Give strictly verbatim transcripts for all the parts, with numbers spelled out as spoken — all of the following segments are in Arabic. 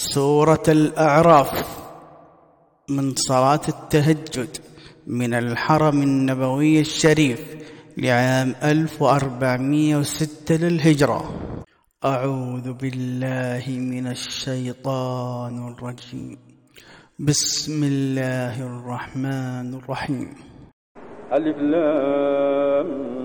سورة الأعراف من صلاة التهجد من الحرم النبوي الشريف لعام ألف وأربعمائة وستة للهجرة. أعوذ بالله من الشيطان الرجيم. بسم الله الرحمن الرحيم. ألف لام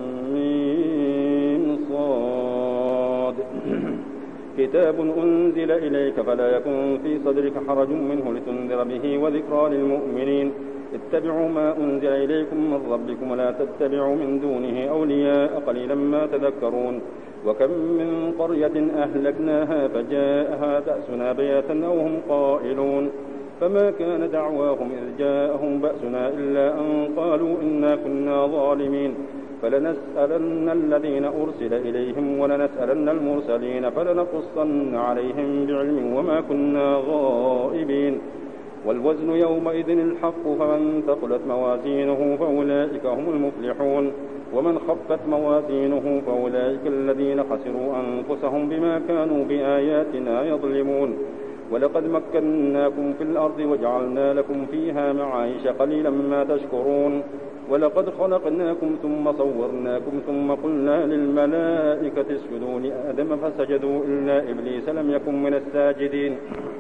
ميم صاد كتاب أنزل إليك فلا يكن في صدرك حرج منه لتنذر به وذكرى للمؤمنين. اتبعوا ما أنزل إليكم من ربكم ولا تتبعوا من دونه أولياء قليلا ما تذكرون. وكم من قرية أهلكناها فجاءها بأسنا بياتا أو هم قائلون فما كان دعواهم إذ جاءهم بأسنا إلا أن قالوا إنا كنا ظالمين. فلنسألن الذين أرسل إليهم ولنسألن المرسلين فلنقصن عليهم بعلم وما كنا غائبين. والوزن يومئذ الحق فمن ثقلت موازينه فأولئك هم المفلحون ومن خفت موازينه فأولئك الذين خسروا أنفسهم بما كانوا بآياتنا يظلمون. ولقد مكناكم في الأرض وجعلنا لكم فيها معايش قليلا ما تشكرون. ولقد خلقناكم ثم صورناكم ثم قلنا للملائكة اسجدوا لآدم فسجدوا إلا إبليس لم يكن من الساجدين.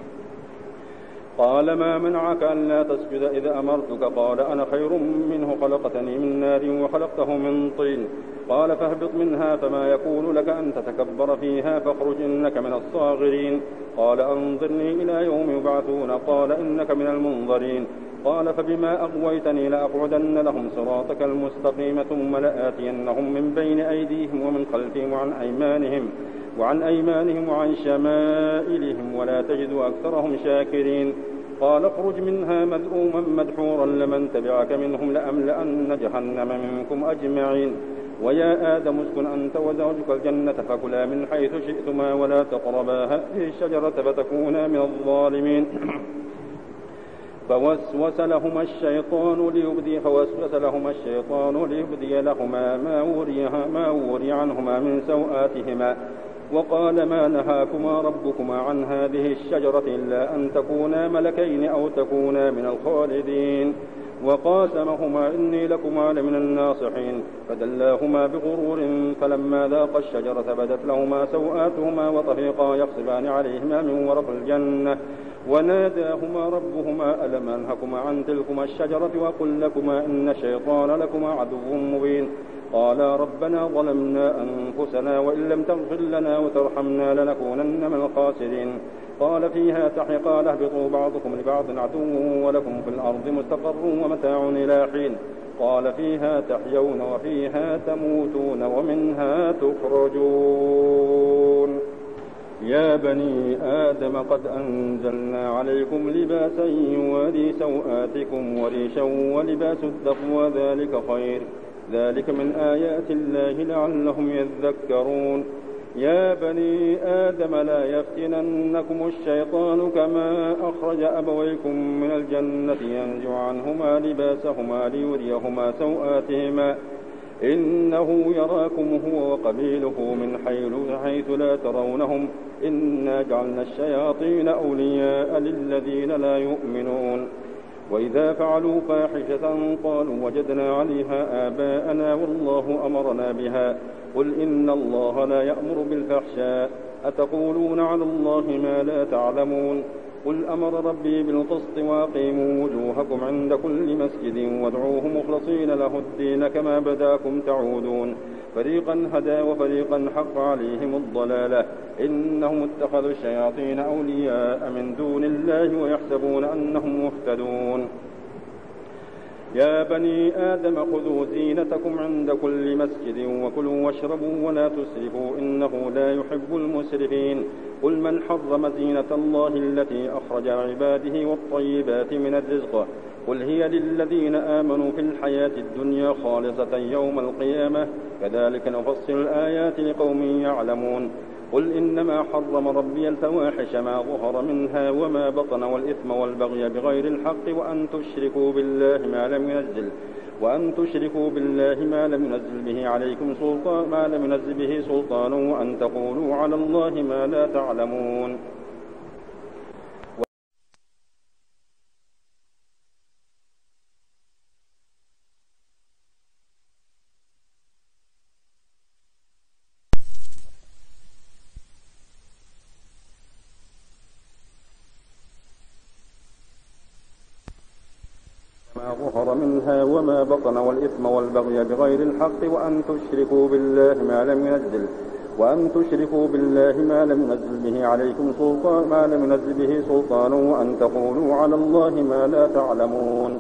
قال ما منعك ألا تسجد إذا أمرتك؟ قال أنا خير منه خلقتني من نار وخلقته من طين. قال فاهبط منها فما يكون لك أن تتكبر فيها فاخرج إنك من الصاغرين. قال أنظرني إلى يوم يبعثون. قال إنك من المنظرين. قال فبما أغويتني لأقعدن لهم صراطك المستقيم ثم لآتينهم من بين أيديهم ومن خلفهم وعن أيمانهم وعن أيمانهم وعن شمائلهم ولا تجد أكثرهم شاكرين. قال اخرج منها مذءوما مدحورا لمن تبعك منهم لأملأن جهنم منكم أجمعين. ويا آدم اسكن أنت وزوجك الجنة فكلا من حيث شئتما ولا تقربا هذه الشجرة فتكونا من الظالمين. فوسوس لهما الشيطان ليبدي فوسوس لهما الشيطان ليبدي لهما ما وريها ما وري عنهما من سوآتهما وقال ما نهاكما ربكما عن هذه الشجرة إلا أن تكونا ملكين أو تكونا من الخالدين. وقاسمهما إني لكما لمن الناصحين فدلاهما بغرور فلما ذاقا الشجرة بدت لهما سوآتهما وطفقا يخصفان عليهما من ورق الجنة وناداهما ربهما ألم أنهكما عن تلكما الشجرة وقل لكما إن الشيطان لكما عدو مبين. قالا ربنا ظلمنا أنفسنا وإن لم تغفر لنا وترحمنا لنكونن من الخاسرين. قال فيها تحقا اهبطوا بعضكم لبعض عدو ولكم في الأرض مستقر ومتاع إلى حين. قال فيها تحيون وفيها تموتون ومنها تخرجون. يا بني آدم قد أنزلنا عليكم لباسا يواري سوآتكم وريشا ولباس التقوى ذلك خير ذلك من آيات الله لعلهم يذكرون. يا بني آدم لا يفتننكم الشيطان كما أخرج أبويكم من الجنة ينزع عنهما لباسهما ليريهما سوآتهما إنه يراكم هو وقبيله من حيث لا ترونهم إنا جعلنا الشياطين أولياء للذين لا يؤمنون. وإذا فعلوا فاحشة قالوا وجدنا عليها آباءنا والله أمرنا بها قل إن الله لا يأمر بالفحشاء أتقولون على الله ما لا تعلمون. قل أمر ربي بالقسط وأقيموا وجوهكم عند كل مسجد وادعوه مخلصين له الدين كما بداكم تعودون. فريقا هدى وفريقا حق عليهم الضلالة إنهم اتخذوا الشياطين أولياء من دون الله ويحسبون أنهم مهتدون. يا بني آدم خذوا زينتكم عند كل مسجد وكلوا واشربوا ولا تسرفوا إنه لا يحب المسرفين. قل من حرم زينة الله التي أخرج عباده والطيبات من الرزق قل هي للذين آمنوا في الحياة الدنيا خالصة يوم القيامة كذلك نفصل الآيات لقوم يعلمون. قل إنما حرم ربي الفواحش ما ظهر منها وما بطن والإثم والبغي بغير الحق وأن تشركوا بالله ما لم ينزل وأن تشركوا بالله ما لم ينزل به عليكم سلطان ما لم ينزل به سلطان وأن تقولوا على الله ما لا تعلمون. ظهر منها وما بطن والإثم والبغي بغير الحق وأن تشركوا بالله ما لم ينزل وأن تشركوا بالله ما لم ينزل به عليكم سلطان ما لم ينزل به سلطان وأن تقولوا على الله ما لا تعلمون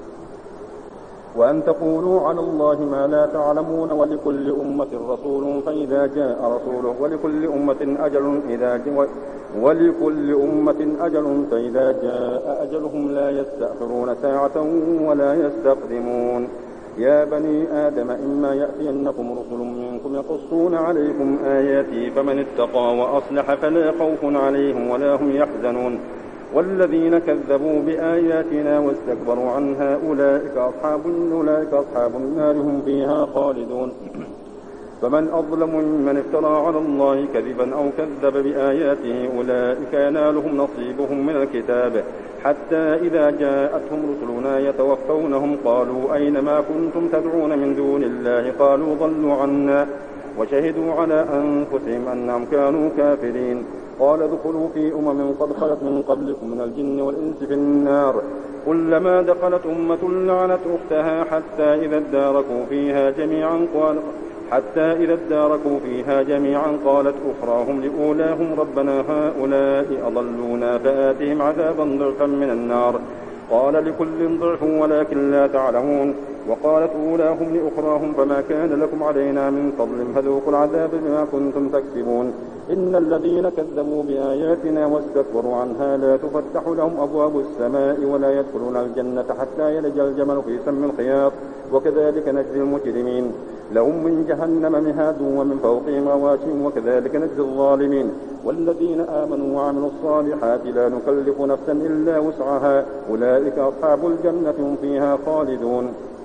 وأن تقولوا على الله ما لا تعلمون ولكل أمة رسول فإذا جاء رسوله ولكل أمة أجل إذا جاء ولكل أمة أجل فإذا جاء أجلهم لا يستأخرون ساعة ولا يستقدمون. يا بني آدم إما يأتينكم رسل منكم يقصون عليكم آياتي فمن اتقى وأصلح فلا خوف عليهم ولا هم يحزنون والذين كذبوا بآياتنا واستكبروا عنها أولئك أصحاب أولئك أصحاب النار هم فيها خالدون. فمن أظلم ممن افترى على الله كذبا أو كذب بآياته أولئك ينالهم نصيبهم من الكتاب حتى إذا جاءتهم رسلنا يتوفونهم قالوا أين ما كنتم تدعون من دون الله قالوا ضلوا عنا وشهدوا على أنفسهم أنهم كانوا كافرين. قال ادخلوا في أمم قد خلت من قبلكم من الجن والإنس في النار كلما دخلت أمة لعنت أختها حتى إذا اداركوا فيها جميعا قال حتى إذا اداركوا فيها جميعا قالت أخراهم لأولاهم ربنا هؤلاء أضلونا فآتهم عذابا ضعفا من النار قال لكل ضعف ولكن لا تعلمون. وقالت أولاهم لأخراهم فما كان لكم علينا من فضل فذوقوا العذاب بما كنتم تكسبون. إن الذين كذبوا بآياتنا واستكبروا عنها لا تفتح لهم أبواب السماء ولا يدخلون الجنة حتى يلج الجمل في سم الخياط وكذلك نجزي المجرمين. لهم من جهنم مهاد ومن فوقهم غواش وكذلك نجزي الظالمين. والذين آمنوا وعملوا الصالحات لا نكلف نفسا إلا وسعها أولئك أصحاب الجنة هم فيها خالدون.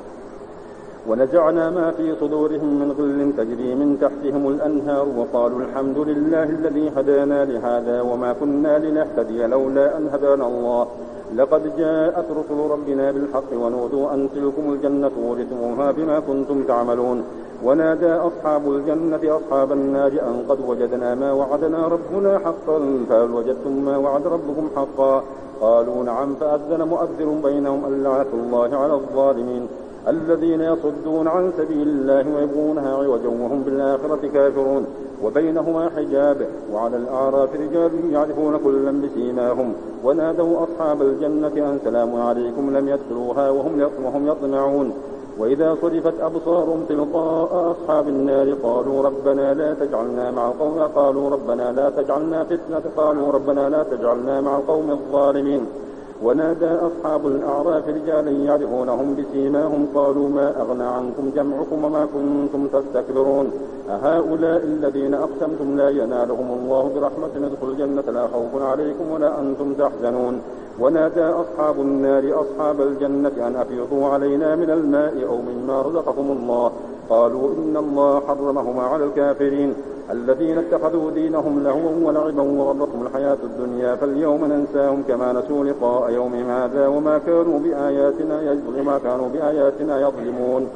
ونزعنا ما في صدورهم من غل تجري من تحتهم الأنهار وقالوا الحمد لله الذي هدانا لهذا وما كنا لنهتدي لولا أن هدانا الله لقد جاءت رسل ربنا بالحق ونودوا أن تلكم الجنة ورثتموها بما كنتم تعملون. ونادى أصحاب الجنة أصحاب النار أن قد وجدنا ما وعدنا ربنا حقا فهل وجدتم ما وعد ربكم حقا قالوا نعم فأذن مؤذن بينهم اللعنة الله على الظالمين الذين يصدون عن سبيل الله ويبغونها عوجا وهم بالآخرة كافرون وبينهما حجاب. وعلى الأعراف رجال يعرفون كلا بسيماهم ونادوا أصحاب الجنة أن سلام عليكم لم يدخلوها وهم يطمعون. وإذا صرفت أبصارهم تلقاء أصحاب النار قالوا ربنا لا تجعلنا مع القوم قالوا ربنا لا تجعلنا فتنة قالوا ربنا لا تجعلنا مع القوم الظالمين. ونادى أصحاب الأعراف رجالا يعرفونهم بسيماهم قالوا ما أغنى عنكم جمعكم وما كنتم تستكبرون أهؤلاء الذين أقسمتم لا ينالهم الله برحمة ادخلوا الجنة لا خوف عليكم ولا أنتم تحزنون. ونادى أصحاب النار أصحاب الجنة أن أفيضوا علينا من الماء أو مما رزقكم الله قالوا إن الله حرمهما على الكافرين الذين اتخذوا دينهم لهوا ولعبا وغرتهم الحياة الدنيا فاليوم ننساهم كما نسوا لقاء يومهم هذا وما كانوا بآياتنا وما كانوا بآياتنا يظلمون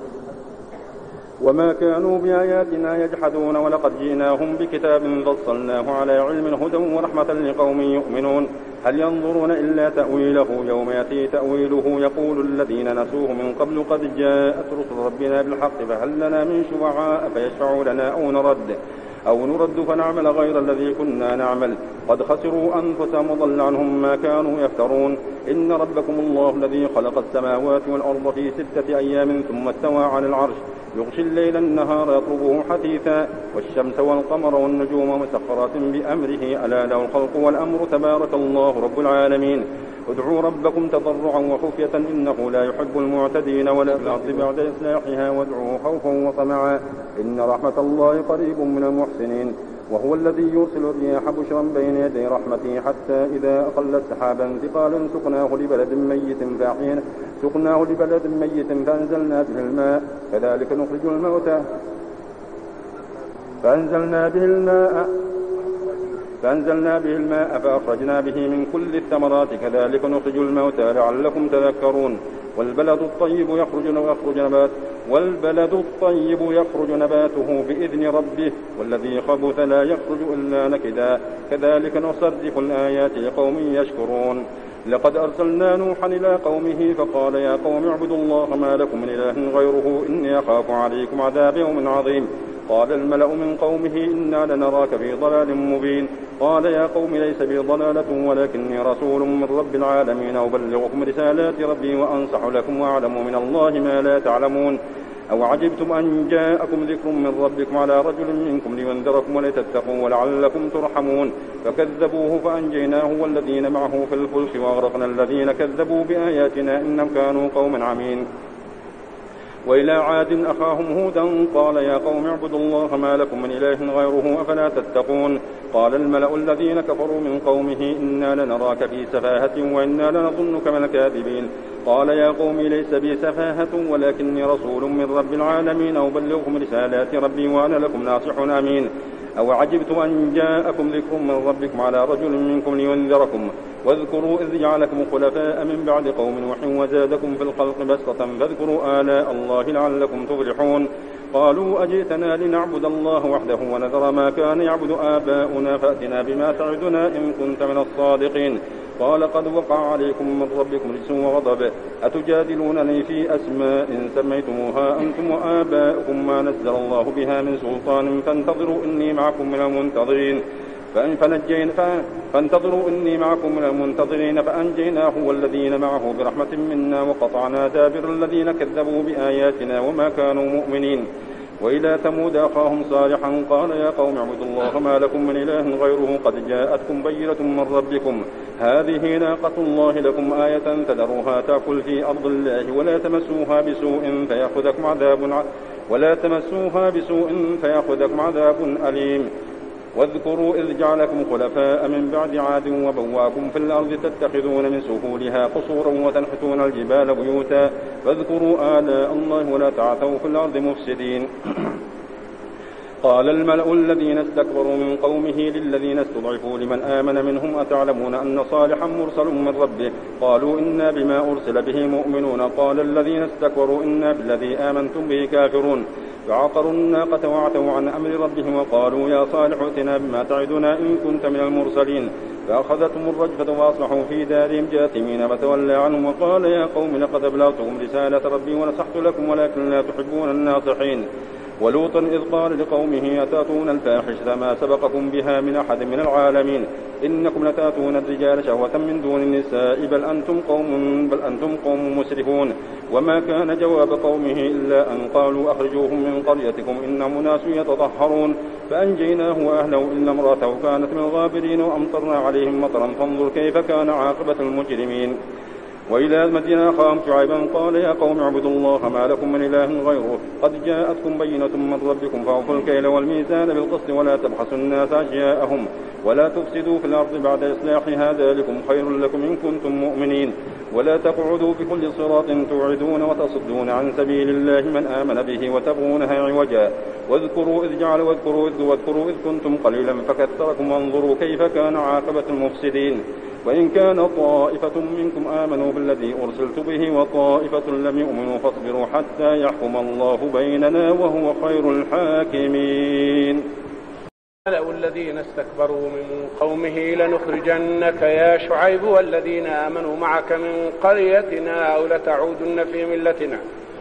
وما كانوا بآياتنا يجحدون ولقد جئناهم بكتاب فصلناه على علم هدى ورحمة لقوم يؤمنون. هل ينظرون إلا تأويله يوم يأتي تأويله يقول الذين نسوه من قبل قد جاءت رسل ربنا بالحق فهل لنا من شفعاء فيشفعوا لنا أو نرد أو نرد فنعمل غير الذي كنا نعمل قد خسروا أنفسهم وضل عنهم ما كانوا يفترون. إن ربكم الله الذي خلق السماوات والأرض في ستة أيام ثم استوى على العرش يغشي الليل النهار يطلبه حثيثا والشمس والقمر والنجوم مسخرات بأمره ألا له الخلق والأمر تبارك الله رب العالمين. ادعوا ربكم تضرعا وخفية إنه لا يحب المعتدين ولا الأرض بعد إصلاحها وادعوه خوفا وطمعا إن رحمة الله قريب من المحسنين. وهو الذي يرسل الرياح بشرا بين يدي رحمته حتى إذا أقلت سحابا ثقالا سقناه لبلد ميت فأحيينا سقناه لبلد ميت فأنزلنا به الماء كذلك نخرج الموتى فأنزلنا به الماء فأنزلنا به الماء فأخرجنا به من كل الثمرات كذلك نخرج الموتى لعلكم تذكرون. والبلد الطيب يخرج يخرج نبات والبلد الطيب يخرج نباته بإذن ربه والذي خبث لا يخرج إلا نكدا كذلك نصرف الآيات لقوم يشكرون. لقد أرسلنا نوحا إلى قومه فقال يا قوم اعبدوا الله ما لكم من إله غيره إني أخاف عليكم عذاب يوم عظيم. قال الملأ من قومه إنا لنراك في ضلال مبين. قال يا قوم ليس بي ضلالة ولكني رسول من رب العالمين أبلغكم رسالات ربي وأنصح لكم وأعلم من الله ما لا تعلمون. أو عجبتم أن جاءكم ذكر من ربكم على رجل منكم لينذركم ولتتقوا ولعلكم ترحمون. فكذبوه فأنجيناه والذين معه في الفلك وأغرقنا الذين كذبوا بآياتنا إنهم كانوا قوما عمين. وإلى عاد أخاهم هودا قال يا قوم اعبدوا الله ما لكم من إله غيره أفلا تتقون. قال الملأ الذين كفروا من قومه إنا لنراك في سفاهة وإنا لنظنك من الكاذبين. قال يا قوم ليس بي سفاهة ولكني رسول من رب العالمين أبلغكم رسالات ربي وأنا لكم ناصح أمين. أو عجبتم أن جاءكم ذكر من ربكم على رجل منكم لينذركم واذكروا إذ جعلكم خلفاء من بعد قوم نوح وزادكم في الخلق بسطة فاذكروا آلاء الله لعلكم تفلحون. قالوا أجئتنا لنعبد الله وحده ونذر ما كان يعبد آباؤنا فأتنا بما تعدنا إن كنت من الصادقين. قال قد وقع عليكم من ربكم رجس وغضب أتجادلونني في أسماء سميتموها أنتم وآباؤكم ما نزل الله بها من سلطان فانتظروا إني معكم من المنتظرين. فنجين فانتظروا إني معكم من المنتظرين فأنجيناه والذين معه برحمة منا وقطعنا دابر الذين كذبوا بآياتنا وما كانوا مؤمنين. وإلى ثمود أخاهم صالحا قال يا قوم اعبدوا الله ما لكم من إله غيره قد جاءتكم بينة من ربكم هذه ناقة الله لكم آية تذروها تأكل في أرض الله ولا تمسوها بسوء فيأخذكم عذاب ولا تمسوها بسوء فيأخذكم عذاب أليم. واذكروا إذ جعلكم خلفاء من بعد عاد وبواكم في الأرض تتخذون من سهولها قصورا وتنحتون الجبال بيوتا فاذكروا آلاء الله ولا تعثوا في الأرض مفسدين. قال الملأ الذين استكبروا من قومه للذين استضعفوا لمن آمن منهم أتعلمون أن صالحا مرسل من ربه قالوا إنا بما أرسل به مؤمنون. قال الذين استكبروا إنا بالذي آمنتم به كافرون. فعقروا الناقة وعتوا عن أمر ربهم وقالوا يا صالح ائتنا بما تعدنا إن كنت من المرسلين. فأخذتهم الرجفة وأصبحوا في دارهم جاثمين فتولى عنهم وقال يا قوم لقد أبلغتكم رسالة ربي ونصحت لكم ولكن لا تحبون الناصحين. ولوطا إذ قال لقومه أتأتون الفاحشة ما سبقكم بها من أحد من العالمين إنكم لتأتون الرجال شهوة من دون النساء بل أنتم قوم بل أنتم قوم مسرفون. وما كان جواب قومه إلا أن قالوا أخرجوهم من قريتكم إنهم أناس يتطهرون. فأنجيناه وأهله إلا امرأته كانت من الغابرين وأمطرنا عليهم مطرا فانظر كيف كان عاقبة المجرمين. وإلى مدين أخاهم شعيبا قال يا قوم اعبدوا الله ما لكم من إله غيره قد جاءتكم بينة من ربكم فأوفوا الكيل والميزان بالقسط ولا تبخسوا الناس أشياءهم ولا تفسدوا في الأرض بعد إصلاحها ذلكم خير لكم إن كنتم مؤمنين. ولا تقعدوا بكل صراط توعدون وتصدون عن سبيل الله من آمن به وتبغونها عوجا. واذكروا إذ جعل واذكروا إذ واذكروا إذ كنتم قليلا فكثركم وانظروا كيف كان عاقبة المفسدين. وإن كان طائفة منكم آمنوا بالذي أرسلت به وطائفة لم يؤمنوا فاصبروا حتى يحكم الله بيننا وهو خير الحاكمين. الملأ الذين استكبروا من قومه لنخرجنك يا شعيب والذين آمنوا معك من قريتنا أو لتعودن في ملتنا.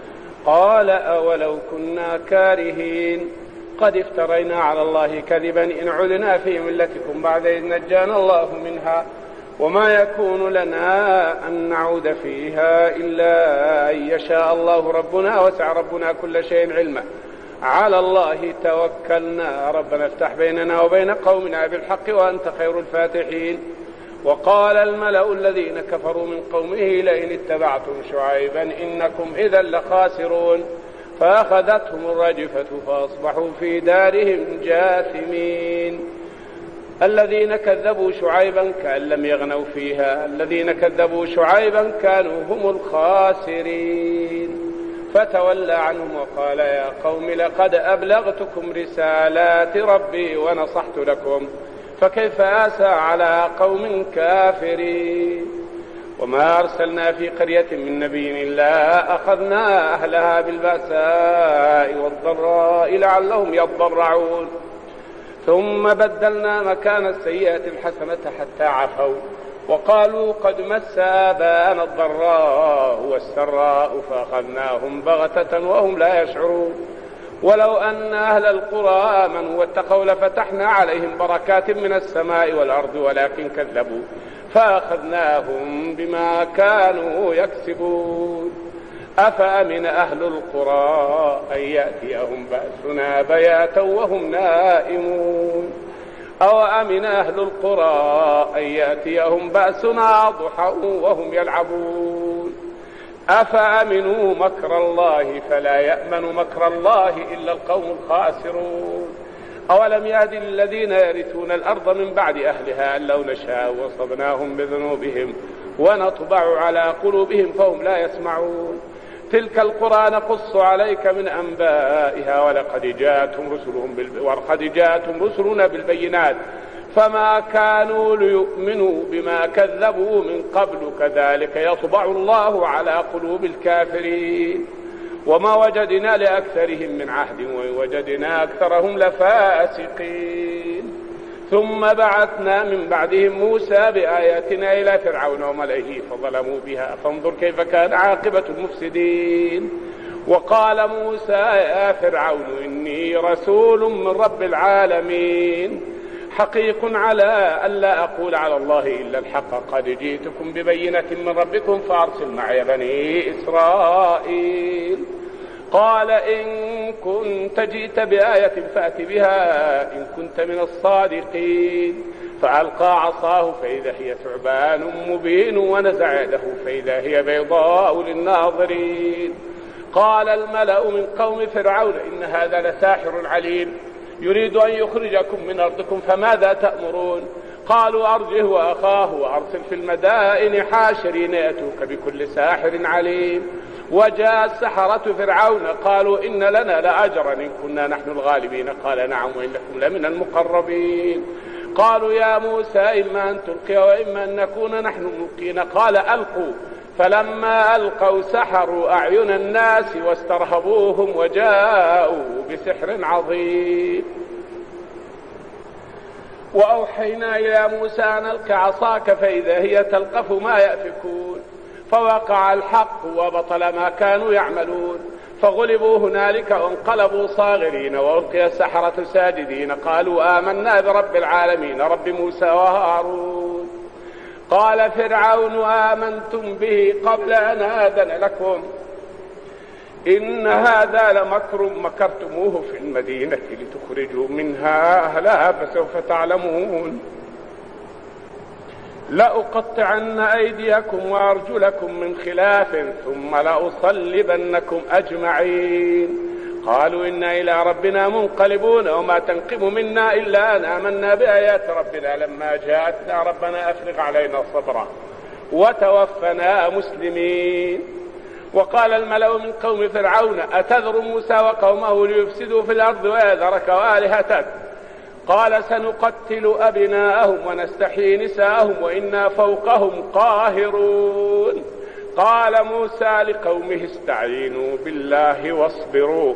قال أولو كنا كارهين قد افترينا على الله كذبا إن عدنا في ملتكم بعد إذ نجانا الله منها وما يكون لنا أن نعود فيها إلا أن يشاء الله ربنا وسع ربنا كل شيء علما على الله توكلنا ربنا افتح بيننا وبين قومنا بالحق وأنت خير الفاتحين. وقال الملأ الذين كفروا من قومه لئن اتبعتم شعيبا إنكم إذا لخاسرون. فأخذتهم الرجفة فأصبحوا في دارهم جاثمين. الذين كذبوا شعيبا كأن لم يغنوا فيها الذين كذبوا شعيبا كانوا هم الخاسرين. فتولى عنهم وقال يا قوم لقد أبلغتكم رسالات ربي ونصحت لكم فكيف آسى على قوم كافرين. وما أرسلنا في قرية من نبي إلا أخذنا أهلها بالبأساء والضراء لعلهم يضرعون ثم بدلنا مكان السيئة الحسنة حتى عفوا وقالوا قد مس آباءنا الضراء والسراء فأخذناهم بغتة وهم لا يشعرون ولو أن أهل القرى آمنوا واتقوا لفتحنا عليهم بركات من السماء والأرض ولكن كذبوا فأخذناهم بما كانوا يكسبون. أفأمن أهل القرى أن يأتيهم بأسنا بياتا وهم نائمون أو أمن أهل القرى أن يأتيهم بأسنا ضحى وهم يلعبون أفأمنوا مكر الله فلا يأمن مكر الله إلا القوم الخاسرون. أولم يهد للذين يرثون الأرض من بعد أهلها أن لو نشاء وصبناهم بذنوبهم ونطبع على قلوبهم فهم لا يسمعون. تلك القرى نقص عليك من أنبائها ولقد جاءتهم رسلهم بالب... ولقد جاءتهم رسلنا بالبينات فما كانوا ليؤمنوا بما كذبوا من قبل كذلك يطبع الله على قلوب الكافرين وما وجدنا لأكثرهم من عهد ووجدنا أكثرهم لفاسقين. ثم بعثنا من بعدهم موسى بآياتنا إلى فرعون وملئه فظلموا بها فانظر كيف كان عاقبة المفسدين. وقال موسى يا فرعون إني رسول من رب العالمين حقيق على ألا أقول على الله إلا الحق قد جئتكم ببينة من ربكم فأرسل معي بني إسرائيل. قال إن كنت جئت بآية فأت بها إن كنت من الصادقين. فألقى عصاه فإذا هي ثعبان مبين ونزع يده فإذا هي بيضاء للناظرين. قال الملأ من قوم فرعون إن هذا لساحر عليم يريد أن يخرجكم من أرضكم فماذا تأمرون؟ قالوا أرجه وأخاه وأرسل في المدائن حاشرين يأتوك بكل ساحر عليم. وجاء السحرة فرعون قالوا إن لنا لأجرا إن كنا نحن الغالبين قال نعم وإنكم لمن المقربين. قالوا يا موسى إما أن تلقي وإما أن نكون نحن الملقين قال ألقوا. فلما ألقوا سحروا أعين الناس واسترهبوهم وجاءوا بسحر عظيم. وأوحينا إلى موسى أن ألق عصاك فإذا هي تلقف ما يأفكون فوقع الحق وبطل ما كانوا يعملون فغلبوا هنالك وانقلبوا صاغرين وألقي السحرة ساجدين قالوا آمنا برب العالمين رب موسى وهارون. قال فرعون آمنتم به قبل أن آذن لكم إن هذا لمكر مكرتموه في المدينة لتخرجوا منها أهلها فسوف تعلمون. لأقطعن أيديكم وأرجلكم من خلاف ثم لأصلبنكم أجمعين. قالوا إنا إلى ربنا منقلبون وما تنقم منا إلا أن آمنا بآيات ربنا لما جاءتنا ربنا أفرغ علينا صبرا وتوفنا مسلمين. وقال الملأ من قوم فرعون أتذر موسى وقومه ليفسدوا في الأرض ويذرك وآلهتك قال سنقتل أبناءهم ونستحيي نساءهم وإنا فوقهم قاهرون. قال موسى لقومه استعينوا بالله واصبروا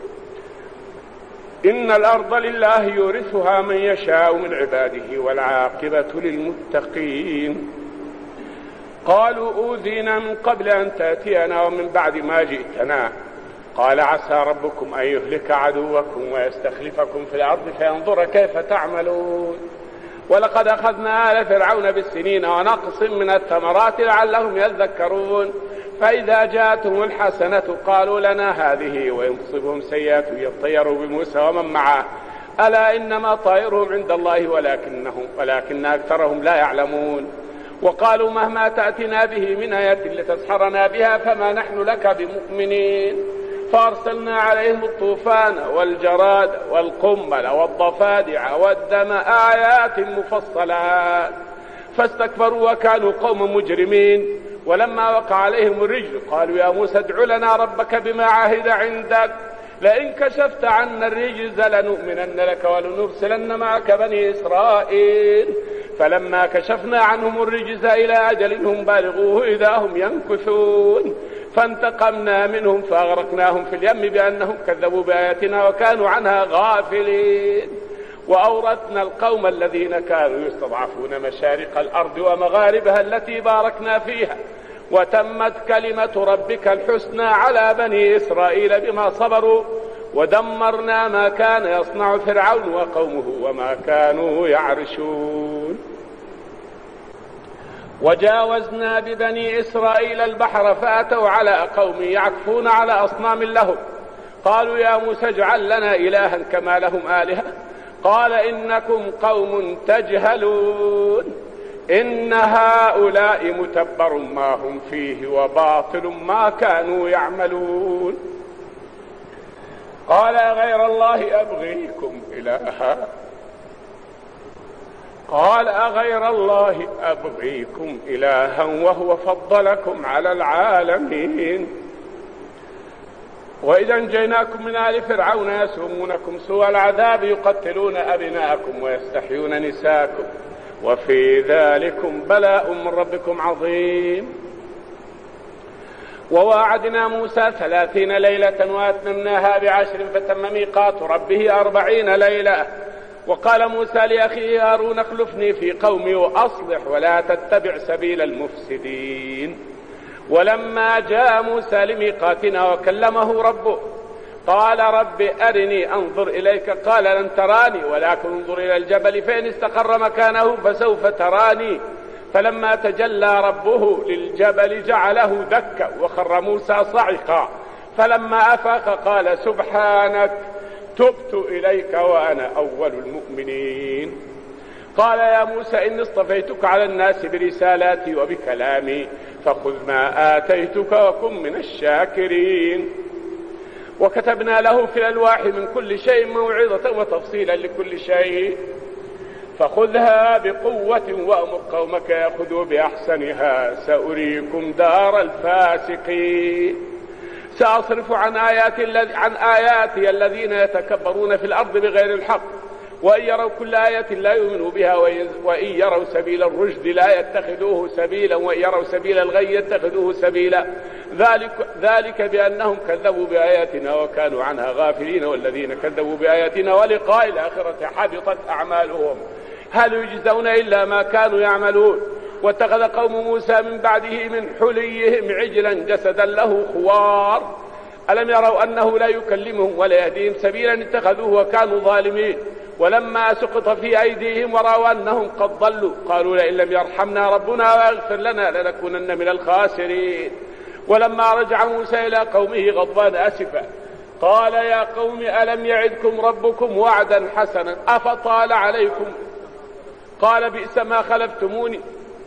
إن الأرض لله يورثها من يشاء من عباده والعاقبة للمتقين. قالوا أوذينا من قبل أن تأتينا ومن بعد ما جئتنا قال عسى ربكم أن يهلك عدوكم ويستخلفكم في الأرض فينظر كيف تعملون. ولقد أخذنا آل فرعون بالسنين ونقص من الثمرات لعلهم يذكرون فإذا جاءتهم الحسنة قالوا لنا هذه وإن تصبهم سيئة يطيروا بموسى ومن معه ألا إنما طائرهم عند الله ولكنهم ولكن أكثرهم لا يعلمون. وقالوا مهما تأتنا به من آية لتسحرنا بها فما نحن لك بمؤمنين. فأرسلنا عليهم الطوفان والجراد والقمل والضفادع والدم آيات مفصلات فاستكبروا وكانوا قوم مجرمين. ولما وقع عليهم الرجل قالوا يا موسى ادع لنا ربك بما عهد عندك لئن كشفت عنا الرجز لنؤمنن لك ولنرسلن معك بني إسرائيل. فلما كشفنا عنهم الرجز إلى أجل هم بالغوه إذا هم ينكثون فانتقمنا منهم فأغرقناهم في اليم بأنهم كذبوا بآياتنا وكانوا عنها غافلين. وأورثنا القوم الذين كانوا يستضعفون مشارق الأرض ومغاربها التي باركنا فيها وتمت كلمة ربك الحسنى على بني إسرائيل بما صبروا ودمرنا ما كان يصنع فرعون وقومه وما كانوا يعرشون. وجاوزنا ببني إسرائيل البحر فأتوا على قوم يعكفون على أصنام لهم قالوا يا موسى اجعل لنا إلها كما لهم آلهة قال إنكم قوم تجهلون إن هؤلاء متبر ما هم فيه وباطل ما كانوا يعملون. قال غير الله أبغيكم إلها قال أغير الله أبغيكم إلها وهو فضلكم على العالمين. وإذا انجيناكم من آل فرعون يسومونكم سوء العذاب يقتلون أبناءكم ويستحيون نساءكم وفي ذلكم بلاء من ربكم عظيم. وواعدنا موسى ثلاثين ليلة وأتممناها بعشر فتم ميقات ربه أربعين ليلة. وقال موسى لأخيه هارون اخلفني في قومي وأصلح ولا تتبع سبيل المفسدين. ولما جاء موسى لميقاتنا وكلمه ربه قال رب أرني أنظر إليك قال لن تراني ولكن انظر إلى الجبل فإن استقر مكانه فسوف تراني. فلما تجلى ربه للجبل جعله دكا وخر موسى صعقا فلما أفاق قال سبحانك تبت إليك وأنا أول المؤمنين. قال يا موسى إني اصطفيتك على الناس برسالاتي وبكلامي فخذ ما آتيتك وكن من الشاكرين. وكتبنا له في الألواح من كل شيء موعظة وتفصيلا لكل شيء فخذها بقوة وأمر قومك يأخذوا بأحسنها سأريكم دار الفاسقين. سأصرف عن آياتي, عن آياتي الذين يتكبرون في الأرض بغير الحق وإن يروا كل آية لا يؤمنوا بها وإن يروا سبيل الرشد لا يتخذوه سبيلا وإن يروا سبيل الغي يتخذوه سبيلا ذلك, ذلك بأنهم كذبوا بآياتنا وكانوا عنها غافلين والذين كذبوا بآياتنا ولقاء الآخرة حبطت أعمالهم هل يجزون إلا ما كانوا يعملون. واتخذ قوم موسى من بعده من حليهم عجلا جسدا له خوار ألم يروا أنه لا يكلمهم ولا يهديهم سبيلا اتخذوه وكانوا ظالمين. ولما سقط في أيديهم ورأوا أنهم قد ضلوا قالوا لئن لم يرحمنا ربنا ويغفر لنا لنكونن من الخاسرين. ولما رجع موسى إلى قومه غضبان أسفا قال يا قوم ألم يعدكم ربكم وعدا حسنا أفطال عليكم قال بئس ما خلفتموني.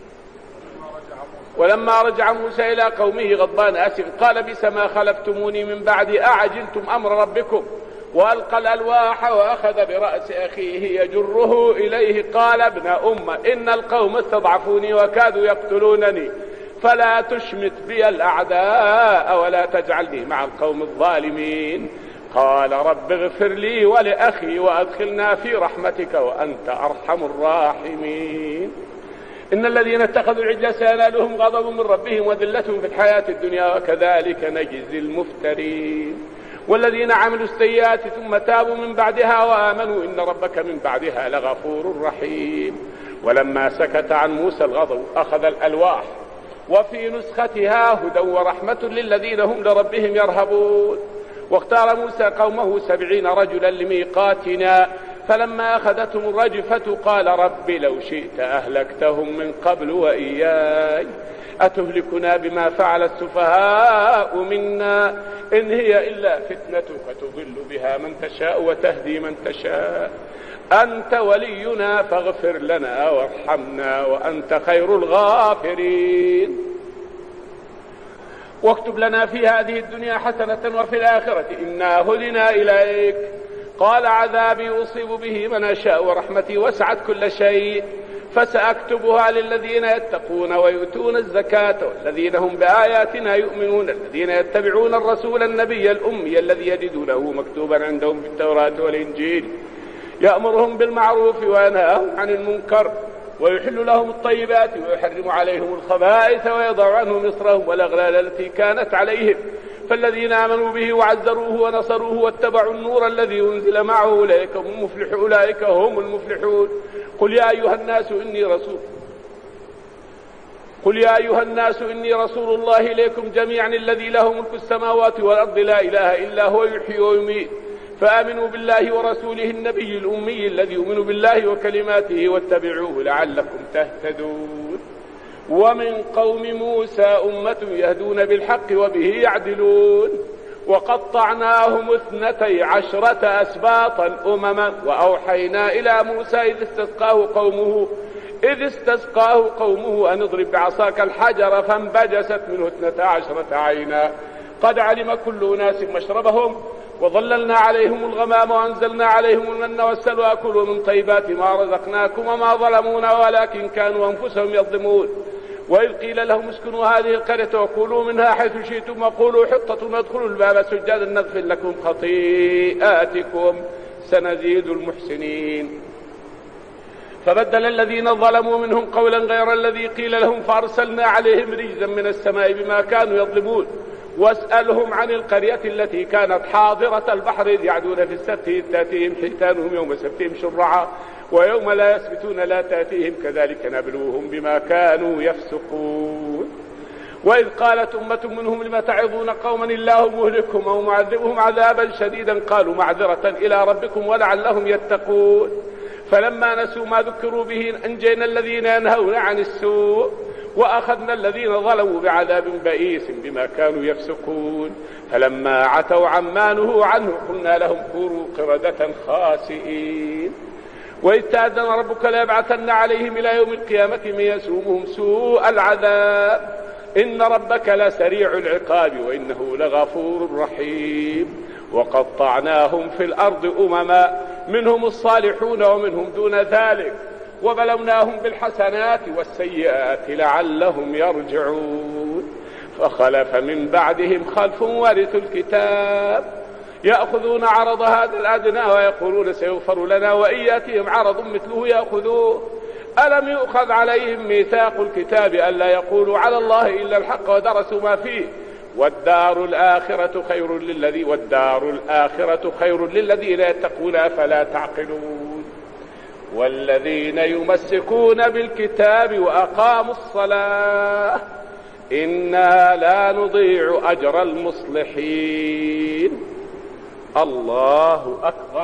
ولما رجع موسى إلى قومه غضبان أسف قال بئس ما خلفتموني من بعد أعجلتم أمر ربكم وألقى الألواح وأخذ برأس أخيه يجره إليه قال ابن أم إن القوم استضعفوني وكادوا يقتلونني فلا تشمت بي الأعداء ولا تجعلني مع القوم الظالمين. قال رب اغفر لي ولأخي وأدخلنا في رحمتك وأنت أرحم الراحمين. إن الذين اتخذوا العجل سينالهم غضب من ربهم وذلة في الحياة الدنيا وكذلك نجزي المفترين. والذين عملوا السيئات ثم تابوا من بعدها وآمنوا إن ربك من بعدها لغفور رحيم. ولما سكت عن موسى الغضب أخذ الألواح وفي نسختها هدى ورحمة للذين هم لربهم يرهبون. واختار موسى قومه سبعين رجلا لميقاتنا فلما أخذتهم الرجفة قال رب لو شئت أهلكتهم من قبل وإياي أتهلكنا بما فعل السفهاء منا إن هي إلا فتنتك تضل بها من تشاء وتهدي من تشاء أنت ولينا فاغفر لنا وارحمنا وأنت خير الغافرين. واكتب لنا في هذه الدنيا حسنة وفي الآخرة إنا هدنا إليك. قال عذابي أصيب به من أشاء ورحمتي وسعت كل شيء فسأكتبها للذين يتقون ويؤتون الزكاة والذين هم بآياتنا يؤمنون الذين يتبعون الرسول النبي الأمي الذي يجدونه مكتوبا عندهم في التوراة والإنجيل يأمرهم بالمعروف وينهاهم عن المنكر ويحل لهم الطيبات ويحرم عليهم الخبائث ويضع عنهم إصرهم والأغلال التي كانت عليهم فالذين آمنوا به وعزروه ونصروه واتبعوا النور الذي أنزل معه أولئك هم المفلحون أولئك هم المفلحون قل يا أيها الناس إني رسول قل يا أيها الناس إني رسول الله إليكم جميعا الذي له ملك السماوات والأرض لا إله إلا هو يحيي ويميت فآمنوا بالله ورسوله النبي الأمي الذي يؤمن بالله وكلماته واتبعوه لعلكم تهتدون ومن قوم موسى أمة يهدون بالحق وبه يعدلون وقطعناهم اثنتي عشرة أسباطا أمما وأوحينا إلى موسى إذ استسقاه قومه إذ استسقاه قومه أن اضرب بعصاك الحجر فانبجست منه اثنتا عشرة عينا قد علم كل أناس مشربهم وظللنا عليهم الغمام وأنزلنا عليهم المن والسلوى كلوا من طيبات ما رزقناكم وما ظلمونا ولكن كانوا أنفسهم يظلمون وإذ قيل لهم اسكنوا هذه القرية وكلوا منها حيث شئتم وقولوا حطة وادخلوا الباب سجادا نغفر لكم خطيئاتكم سنزيد المحسنين فبدل الذين ظلموا منهم قولا غير الذي قيل لهم فأرسلنا عليهم رجزا من السماء بما كانوا يظلمون واسألهم عن القرية التي كانت حاضرة البحر إذ يعدون في السبت إذ تأتيهم حيتانهم يوم سبتهم شرعا ويوم لا يسبتون لا تأتيهم كذلك نبلوهم بما كانوا يفسقون وإذ قالت أمة منهم لم تعظون قوما الله مهلكهم أو معذبهم عذابا شديدا قالوا معذرة إلى ربكم ولعلهم يتقون فلما نسوا ما ذكروا به أنجينا الذين ينهون عن السوء وأخذنا الذين ظلموا بعذاب بئيس بما كانوا يفسقون فلما عتوا عما نهوا عنه قلنا لهم كونوا قردة خاسئين وإذ تأذن ربك ليبعثن عليهم إلى يوم القيامة من يسومهم سوء العذاب إن ربك لسريع العقاب وإنه لغفور رحيم وقطعناهم في الأرض أمما منهم الصالحون ومنهم دون ذلك وبلوناهم بالحسنات والسيئات لعلهم يرجعون فخلف من بعدهم خلف ورثوا الكتاب يأخذون عرض هذا الأدنى ويقولون سيغفر لنا وإن يأتيهم عرض مثله يأخذوه ألم يؤخذ عليهم ميثاق الكتاب ألا يقولوا على الله إلا الحق ودرسوا ما فيه والدار الآخرة خير للذي والدار الآخرة خير للذين يتقون أفلا تعقلون والذين يمسكون بالكتاب وأقاموا الصلاة إنا لا نضيع أجر المصلحين الله أكبر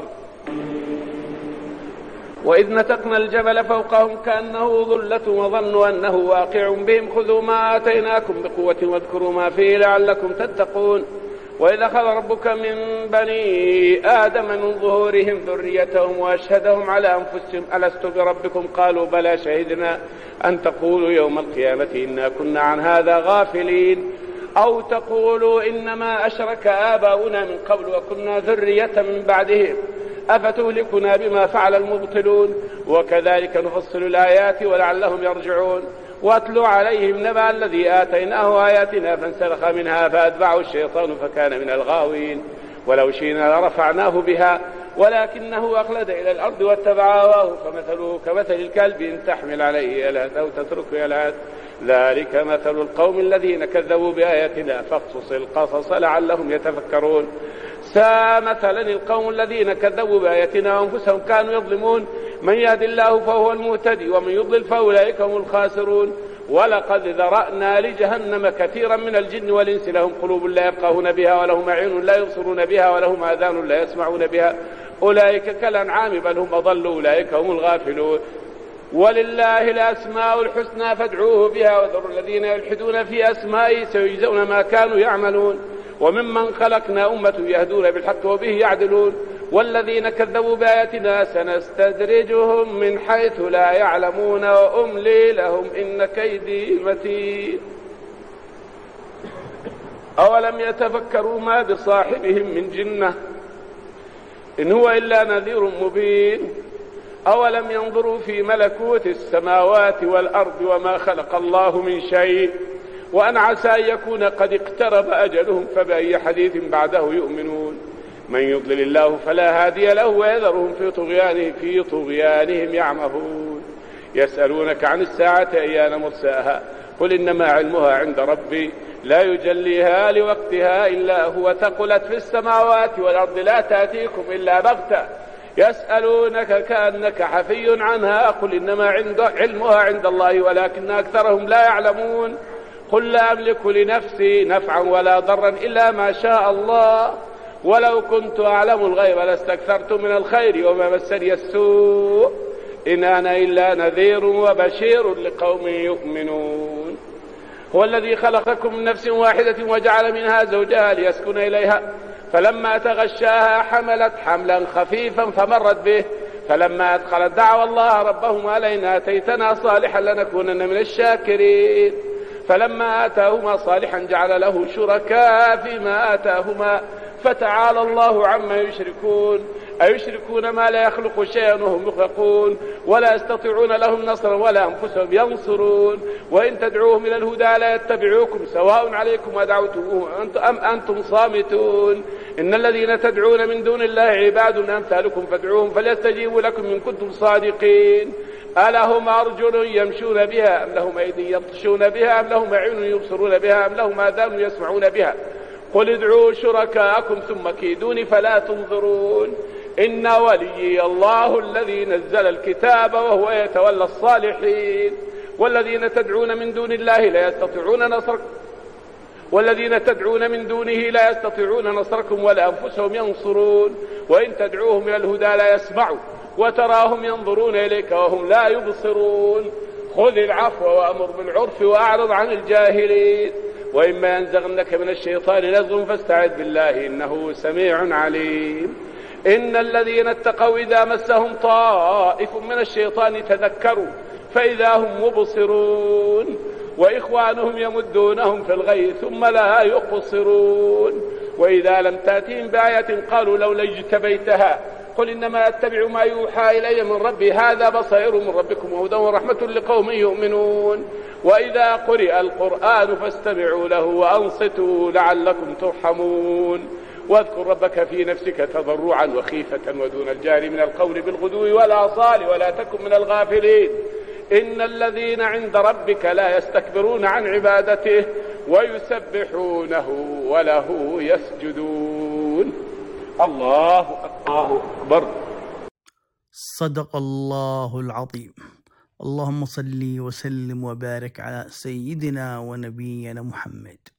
وإذ نتقنا الجبل فوقهم كأنه ظلة وظنوا أنه واقع بهم خذوا ما آتيناكم بقوة واذكروا ما فيه لعلكم تتقون وإذ أخذ ربك من بني آدم من ظهورهم ذريتهم وأشهدهم على أنفسهم ألست بربكم قالوا بلى شهدنا أن تقولوا يوم القيامة إنا كنا عن هذا غافلين أو تقولوا إنما أشرك آباؤنا من قبل وكنا ذرية من بعدهم أفتهلكنا بما فعل المبطلون وكذلك نفصل الآيات ولعلهم يرجعون واتلو عليهم نبأ الذي آتيناه آياتنا فانسلخ منها فأتبعه الشيطان فكان من الغاوين ولو شئنا لرفعناه بها ولكنه أخلد إلى الأرض واتبع هواه فمثله كمثل الكلب إن تحمل عليه يلهث أو تتركه يلهث ذلك مثل القوم الذين كذبوا بآياتنا فاقصص القصص لعلهم يتفكرون ساء مثلا القوم الذين كذبوا بآياتنا وأنفسهم كانوا يظلمون من يهد الله فهو المهتدي ومن يضلل فأولئك هم الخاسرون ولقد ذرأنا لجهنم كثيرا من الجن والإنس لهم قلوب لا يفقهون بها ولهم أعين لا يبصرون بها ولهم آذان لا يسمعون بها أولئك كالأنعام بل هم أضل أولئك هم الغافلون ولله الأسماء الحسنى فادعوه بها وذروا الذين يلحدون في أسمائه سيجزون ما كانوا يعملون وممن خلقنا أمة يهدون بالحق وبه يعدلون والذين كذبوا بآياتنا سنستدرجهم من حيث لا يعلمون وأملي لهم إن كيدي متين أولم يتفكروا ما بصاحبهم من جنة إن هو إلا نذير مبين أولم ينظروا في ملكوت السماوات والأرض وما خلق الله من شيء وأن عسى أن يكون قد اقترب أجلهم فبأي حديث بعده يؤمنون من يضلل الله فلا هادي له ويذرهم في طغيانهم في طغيانهم يعمهون يسألونك عن الساعة أيان مرساها قل إنما علمها عند ربي لا يجليها لوقتها إلا هو ثقلت في السماوات والأرض لا تأتيكم إلا بغتة يسألونك كأنك حفي عنها قل إنما عند علمها عند الله ولكن أكثرهم لا يعلمون قل لا أملك لنفسي نفعا ولا ضرا إلا ما شاء الله ولو كنت أعلم الغيب لاستكثرت من الخير وما مسني السوء إن أنا إلا نذير وبشير لقوم يؤمنون هو الذي خلقكم من نفس واحدة وجعل منها زوجها ليسكن إليها فلما تغشاها حملت حملا خفيفا فمرت به فلما أدخلت دعوى الله ربهما لئن آتيتنا صالحا لنكونن من الشاكرين فلما آتاهما صالحا جعل له شركاء فيما آتاهما فتعالى الله عما يشركون أيشركون ما لا يخلق شيئا وهم يخلقون ولا يستطيعون لهم نصرا ولا أنفسهم ينصرون وإن تدعوهم إلى الهدى لا يتبعوكم سواء عليكم ودعوتموه أم أنتم صامتون إن الذين تدعون من دون الله عباد أمثالكم فادعوهم فليستجيبوا لكم إن كنتم صادقين ألهم أرجل يمشون بها أم لهم أيدي يبطشون بها أم لهم أعين يبصرون بها أم لهم آذان يسمعون بها قل ادعوا شركاءكم ثم كيدون فلا تنظرون إن وليي الله الذي نزل الكتاب وهو يتولى الصالحين والذين تدعون من دون الله لا يستطيعون نصركم والذين تدعون من دونه لا يستطيعون نصركم ولا أنفسهم ينصرون وإن تدعوهم إلى الهدى لا يسمعوا وتراهم ينظرون إليك وهم لا يبصرون خذ العفو وأمر بالعرف وأعرض عن الجاهلين وإما ينزغنك من الشيطان نزغ فاستعذ بالله إنه سميع عليم إن الذين اتقوا إذا مسهم طائف من الشيطان تذكروا فإذا هم مبصرون وإخوانهم يمدونهم في الغي ثم لا يقصرون وإذا لم تأتهم بآية قالوا لولا اجتبيتها قل إنما أتبع ما يوحى إلي من ربي هذا بصير من ربكم وهدى ورحمة لقوم يؤمنون وإذا قرئ القرآن فاستمعوا له وأنصتوا لعلكم ترحمون واذكر ربك في نفسك تضرعا وخيفة ودون الجهر من القول بالغدو والآصال ولا تكن من الغافلين إن الذين عند ربك لا يستكبرون عن عبادته ويسبحونه وله يسجدون الله أكبر. صدق الله العظيم. اللهم صل وسلم وبارك على سيدنا ونبينا محمد.